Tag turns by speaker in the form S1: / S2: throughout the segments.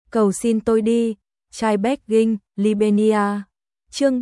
S1: Cầu xin tôi đi, trai begging, Libenia. Chương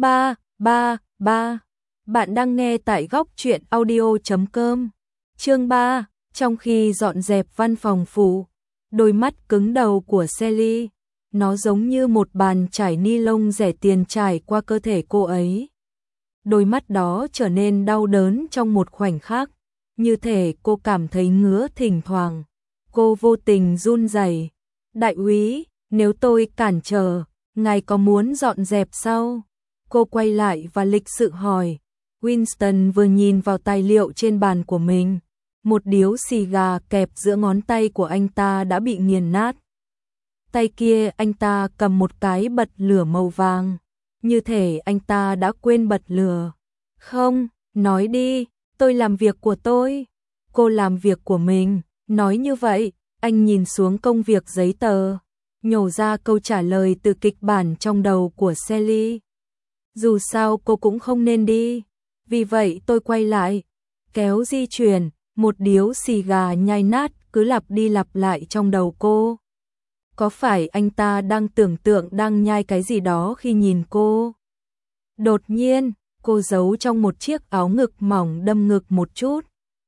S1: 3. Bạn đang nghe tại góc truyện audio.com. Chương 3. Trong khi dọn dẹp văn phòng phụ, đôi mắt cứng đầu của Sally, nó giống như một bàn chải ni lông rẻ tiền trải qua cơ thể cô ấy. Đôi mắt đó trở nên đau đớn trong một khoảnh khắc, như thể cô cảm thấy ngứa thỉnh thoảng. Cô vô tình run rẩy. Đại úy, nếu tôi cản trở, ngài có muốn dọn dẹp sao? Cô quay lại và lịch sự hỏi. Winston vừa nhìn vào tài liệu trên bàn của mình. Một điếu xì gà kẹp giữa ngón tay của anh ta đã bị nghiền nát. Tay kia anh ta cầm một cái bật lửa màu vàng, như thể anh ta đã quên bật lửa. Không, nói đi, tôi làm việc của tôi. Cô làm việc của mình, nói như vậy, anh nhìn xuống công việc giấy tờ, nhổ ra câu trả lời từ kịch bản trong đầu của Sally. Dù sao cô cũng không nên đi, vì vậy tôi quay lại, kéo di chuyển, một điếu xì gà nhai nát cứ lặp đi lặp lại trong đầu cô. Có phải anh ta đang tưởng tượng đang nhai cái gì đó khi nhìn cô? Đột nhiên, cô giấu trong một chiếc áo ngực mỏng đâm ngực một chút.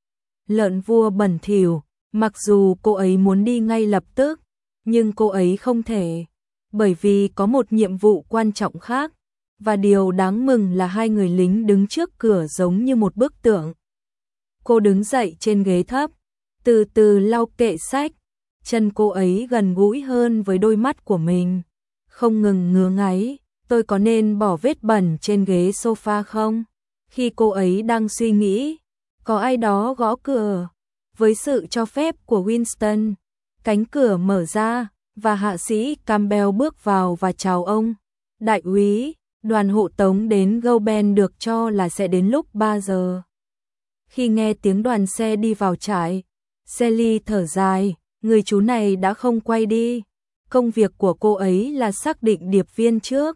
S1: Lợn vua bẩn thỉu, mặc dù cô ấy muốn đi ngay lập tức, nhưng cô ấy không thể, bởi vì có một nhiệm vụ quan trọng khác, và điều đáng mừng là hai người lính đứng trước cửa giống như một bức tượng. Cô đứng dậy trên ghế thấp, từ từ lau kệ sách, chân cô ấy gần gũi hơn với đôi mắt của mình, không ngừng ngứa ngáy. Tôi có nên bỏ vết bẩn trên ghế sofa không? Khi cô ấy đang suy nghĩ, có ai đó gõ cửa. Với sự cho phép của Winston, cánh cửa mở ra và hạ sĩ Campbell bước vào và chào ông. Đại úy, đoàn hộ tống đến Gauben được cho là sẽ đến lúc 3 giờ. Khi nghe tiếng đoàn xe đi vào trại, Sally thở dài, người chú này đã không quay đi. Công việc của cô ấy là xác định điệp viên trước.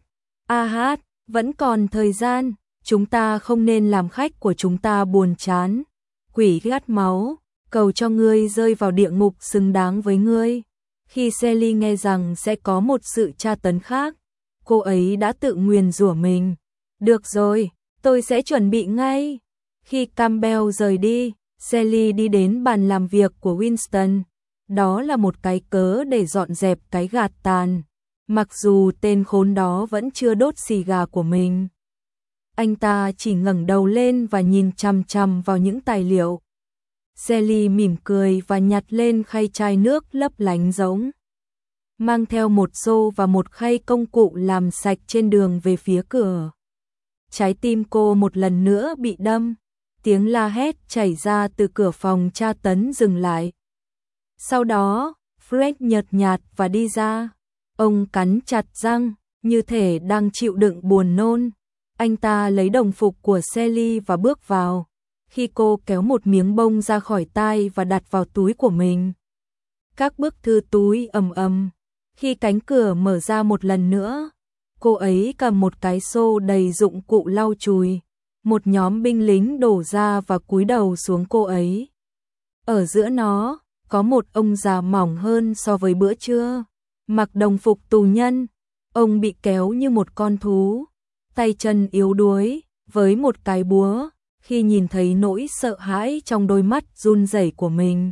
S1: Vẫn còn thời gian, chúng ta không nên làm khách của chúng ta buồn chán. Quỷ gắt máu, cầu cho ngươi rơi vào địa ngục xứng đáng với ngươi. Khi Sally nghe rằng sẽ có một sự tra tấn khác, cô ấy đã tự nguyền rủa mình. Được rồi, tôi sẽ chuẩn bị ngay. Khi Campbell rời đi, Sally đi đến bàn làm việc của Winston. Đó là một cái cớ để dọn dẹp cái gạt tàn. Mặc dù tên khốn đó vẫn chưa đốt xì gà của mình. Anh ta chỉ ngẩng đầu lên và nhìn chằm chằm vào những tài liệu. Sally mỉm cười và nhặt lên khay chai nước lấp lánh giống. Mang theo một xô và một khay công cụ làm sạch trên đường về phía cửa. Trái tim cô một lần nữa bị đâm. Tiếng la hét chảy ra từ cửa phòng tra tấn dừng lại. Sau đó, Fred nhợt nhạt và đi ra. Ông cắn chặt răng, như thể đang chịu đựng buồn nôn. Anh ta lấy đồng phục của Sally và bước vào. Khi cô kéo một miếng bông ra khỏi tai và đặt vào túi của mình. Các bức thư túi ầm ầm. Khi cánh cửa mở ra một lần nữa, cô ấy cầm một cái xô đầy dụng cụ lau chùi. Một nhóm binh lính đổ ra và cúi đầu xuống cô ấy. Ở giữa nó, có một ông già mỏng hơn so với bữa trưa. Mặc đồng phục tù nhân, ông bị kéo như một con thú, tay chân yếu đuối, với một cái búa. Khi nhìn thấy nỗi sợ hãi trong đôi mắt run rẩy của mình,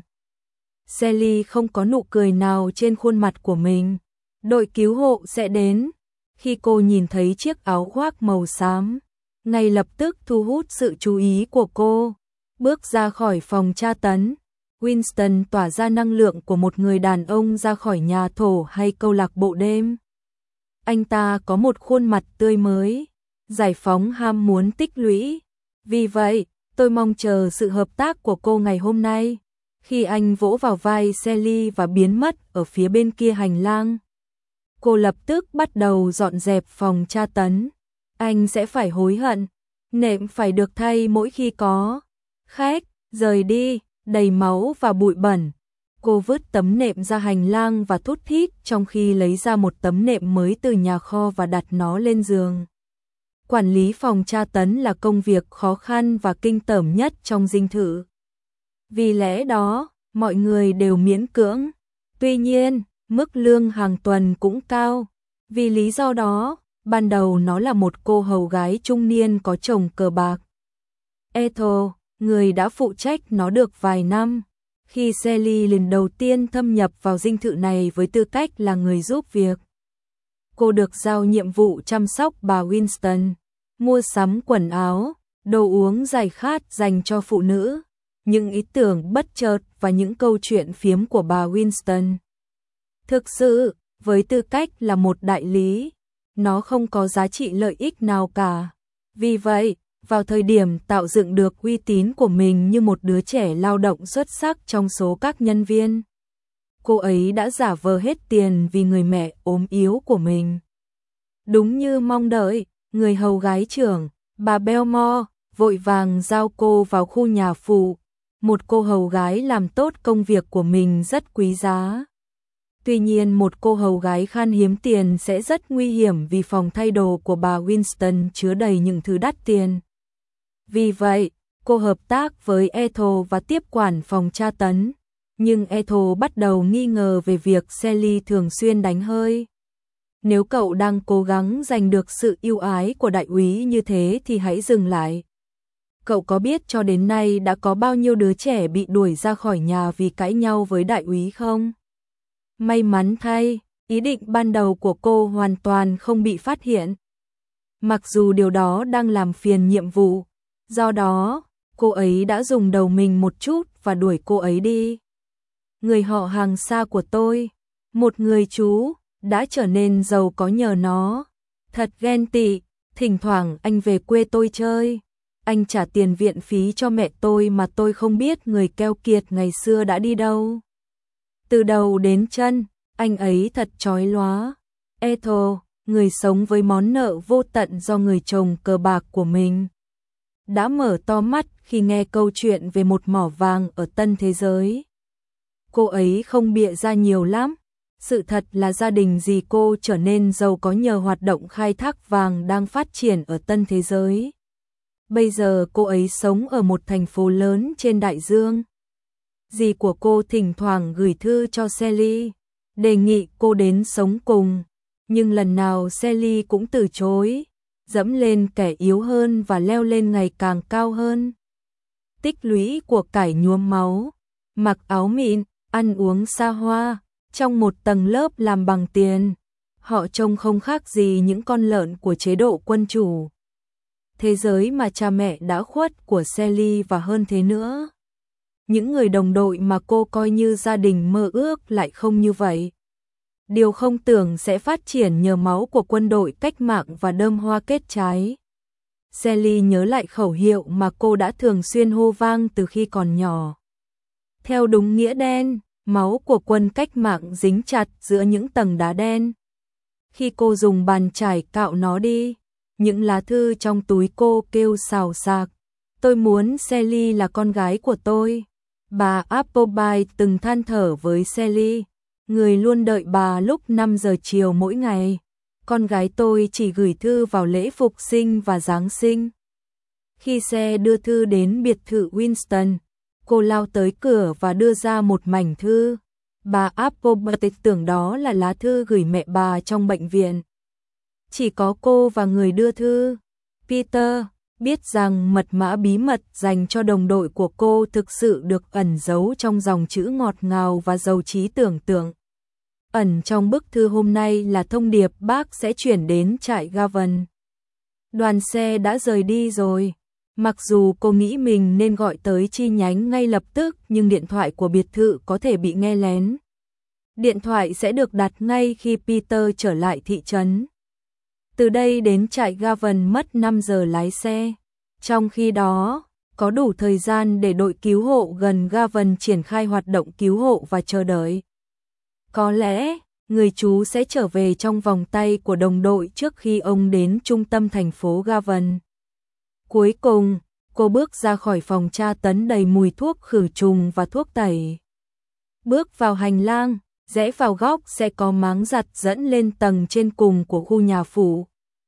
S1: Sally không có nụ cười nào trên khuôn mặt của mình. Đội cứu hộ sẽ đến. Khi cô nhìn thấy chiếc áo khoác màu xám, ngay lập tức thu hút sự chú ý của cô. Bước ra khỏi phòng tra tấn, Winston tỏa ra năng lượng của một người đàn ông ra khỏi nhà thổ hay câu lạc bộ đêm. Anh ta có một khuôn mặt tươi mới, giải phóng ham muốn tích lũy. Vì vậy, tôi mong chờ sự hợp tác của cô ngày hôm nay. Khi anh vỗ vào vai Sally và biến mất ở phía bên kia hành lang, cô lập tức bắt đầu dọn dẹp phòng tra tấn. Anh sẽ phải hối hận. Nệm phải được thay mỗi khi có khách rời đi, đầy máu và bụi bẩn. Cô vứt tấm nệm ra hành lang và thút thít trong khi lấy ra một tấm nệm mới từ nhà kho và đặt nó lên giường. Quản lý phòng tra tấn là công việc khó khăn và kinh tởm nhất trong dinh thự. Vì lẽ đó, mọi người đều miễn cưỡng. Tuy nhiên, mức lương hàng tuần cũng cao. Vì lý do đó, ban đầu nó là một cô hầu gái trung niên có chồng cờ bạc. Ethel, người đã phụ trách nó được vài năm. Khi Sally lần đầu tiên thâm nhập vào dinh thự này với tư cách là người giúp việc, cô được giao nhiệm vụ chăm sóc bà Winston, mua sắm quần áo, đồ uống giải khát dành cho phụ nữ, những ý tưởng bất chợt và những câu chuyện phiếm của bà Winston. Thực sự, với tư cách là một đại lý, nó không có giá trị lợi ích nào cả. Vì vậy, vào thời điểm tạo dựng được uy tín của mình như một đứa trẻ lao động xuất sắc trong số các nhân viên, cô ấy đã giả vờ hết tiền vì người mẹ ốm yếu của mình. Đúng như mong đợi, người hầu gái trưởng, bà Belmore, vội vàng giao cô vào khu nhà phụ. Một cô hầu gái làm tốt công việc của mình rất quý giá. Tuy nhiên một cô hầu gái khan hiếm tiền sẽ rất nguy hiểm vì phòng thay đồ của bà Winston chứa đầy những thứ đắt tiền. Vì vậy, cô hợp tác với Ethel và tiếp quản phòng tra tấn. Nhưng Ethel bắt đầu nghi ngờ về việc Sally thường xuyên đánh hơi. Nếu cậu đang cố gắng giành được sự yêu ái của đại úy như thế thì hãy dừng lại. Cậu có biết cho đến nay đã có bao nhiêu đứa trẻ bị đuổi ra khỏi nhà vì cãi nhau với đại úy không? May mắn thay, ý định ban đầu của cô hoàn toàn không bị phát hiện. Mặc dù điều đó đang làm phiền nhiệm vụ, do đó, cô ấy đã dùng đầu mình một chút và đuổi cô ấy đi. Người họ hàng xa của tôi, một người chú, đã trở nên giàu có nhờ nó. Thật ghen tị, thỉnh thoảng anh về quê tôi chơi. Anh trả tiền viện phí cho mẹ tôi mà tôi không biết người keo kiệt ngày xưa đã đi đâu. Từ đầu đến chân, anh ấy thật chói lóa. Ethel, người sống với món nợ vô tận do người chồng cờ bạc của mình, đã mở to mắt khi nghe câu chuyện về một mỏ vàng ở Tân Thế Giới. Cô ấy không bịa ra nhiều lắm. Sự thật là gia đình dì cô trở nên giàu có nhờ hoạt động khai thác vàng đang phát triển ở Tân Thế Giới. Bây giờ cô ấy sống ở một thành phố lớn trên đại dương. Dì của cô thỉnh thoảng gửi thư cho Sally, đề nghị cô đến sống cùng, nhưng lần nào Sally cũng từ chối, dẫm lên kẻ yếu hơn và leo lên ngày càng cao hơn. Tích lũy của cải nhuốm máu, mặc áo mịn, ăn uống xa hoa, trong một tầng lớp làm bằng tiền, họ trông không khác gì những con lợn của chế độ quân chủ. Thế giới mà cha mẹ đã khuất của Sally và hơn thế nữa. Những người đồng đội mà cô coi như gia đình mơ ước lại không như vậy. Điều không tưởng sẽ phát triển nhờ máu của quân đội cách mạng và đơm hoa kết trái. Sally nhớ lại khẩu hiệu mà cô đã thường xuyên hô vang từ khi còn nhỏ. Theo đúng nghĩa đen, máu của quân cách mạng dính chặt giữa những tầng đá đen. Khi cô dùng bàn chải cạo nó đi, những lá thư trong túi cô kêu xào xạc. Tôi muốn Sally là con gái của tôi. Bà Appleby từng than thở với Sally, người luôn đợi bà lúc 5 giờ chiều mỗi ngày. Con gái tôi chỉ gửi thư vào lễ phục sinh và Giáng sinh. Khi xe đưa thư đến biệt thự Winston, cô lao tới cửa và đưa ra một mảnh thư. Bà Appleby tưởng đó là lá thư gửi mẹ bà trong bệnh viện. Chỉ có cô và người đưa thư, Peter, biết rằng mật mã bí mật dành cho đồng đội của cô thực sự được ẩn giấu trong dòng chữ ngọt ngào và giàu trí tưởng tượng. Ẩn trong bức thư hôm nay là thông điệp bác sẽ chuyển đến trại Gavan. Đoàn xe đã rời đi rồi. Mặc dù cô nghĩ mình nên gọi tới chi nhánh ngay lập tức, nhưng điện thoại của biệt thự có thể bị nghe lén. Điện thoại sẽ được đặt ngay khi Peter trở lại thị trấn. Từ đây đến trại Gavan mất 5 giờ lái xe. Trong khi đó, có đủ thời gian để đội cứu hộ gần Gavan triển khai hoạt động cứu hộ và chờ đợi. Có lẽ, người chú sẽ trở về trong vòng tay của đồng đội trước khi ông đến trung tâm thành phố Gavan. Cuối cùng, cô bước ra khỏi phòng tra tấn đầy mùi thuốc khử trùng và thuốc tẩy. Bước vào hành lang, rẽ vào góc sẽ có máng giặt dẫn lên tầng trên cùng của khu nhà phủ.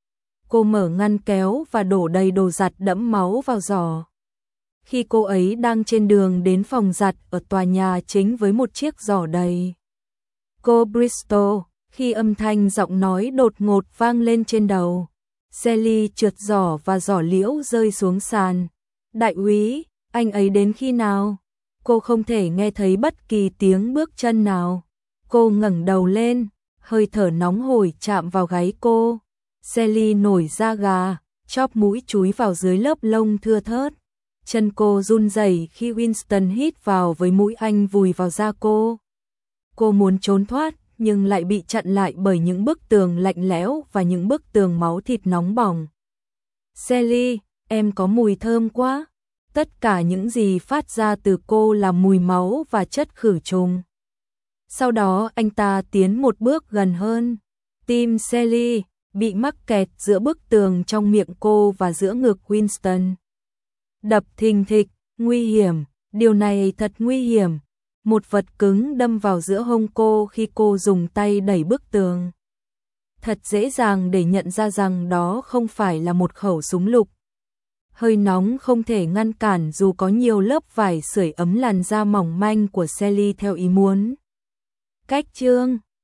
S1: Cô mở ngăn kéo và đổ đầy đồ giặt đẫm máu vào giỏ. Khi cô ấy đang trên đường đến phòng giặt ở tòa nhà chính với một chiếc giỏ đầy Cô Bristol, khi âm thanh giọng nói đột ngột vang lên trên đầu. Sally trượt giỏ và giỏ liễu rơi xuống sàn. Đại úy, anh ấy đến khi nào? Cô không thể nghe thấy bất kỳ tiếng bước chân nào. Cô ngẩng đầu lên, hơi thở nóng hổi chạm vào gáy cô. Sally nổi da gà, chóp mũi chúi vào dưới lớp lông thưa thớt. Chân cô run rẩy khi Winston hít vào với mũi anh vùi vào da cô. Cô muốn trốn thoát, nhưng lại bị chặn lại bởi những bức tường lạnh lẽo và những bức tường máu thịt nóng bỏng. Sally, em có mùi thơm quá. Tất cả những gì phát ra từ cô là mùi máu và chất khử trùng. Sau đó anh ta tiến một bước gần hơn. Tim Sally bị mắc kẹt giữa bức tường trong miệng cô và giữa ngực Winston. Đập thình thịch, nguy hiểm, điều này thật nguy hiểm. Một vật cứng đâm vào giữa hông cô khi cô dùng tay đẩy bức tường. Thật dễ dàng để nhận ra rằng đó không phải là một khẩu súng lục. Hơi nóng không thể ngăn cản dù có nhiều lớp vải sưởi ấm làn da mỏng manh của Sally theo ý muốn. Cách chương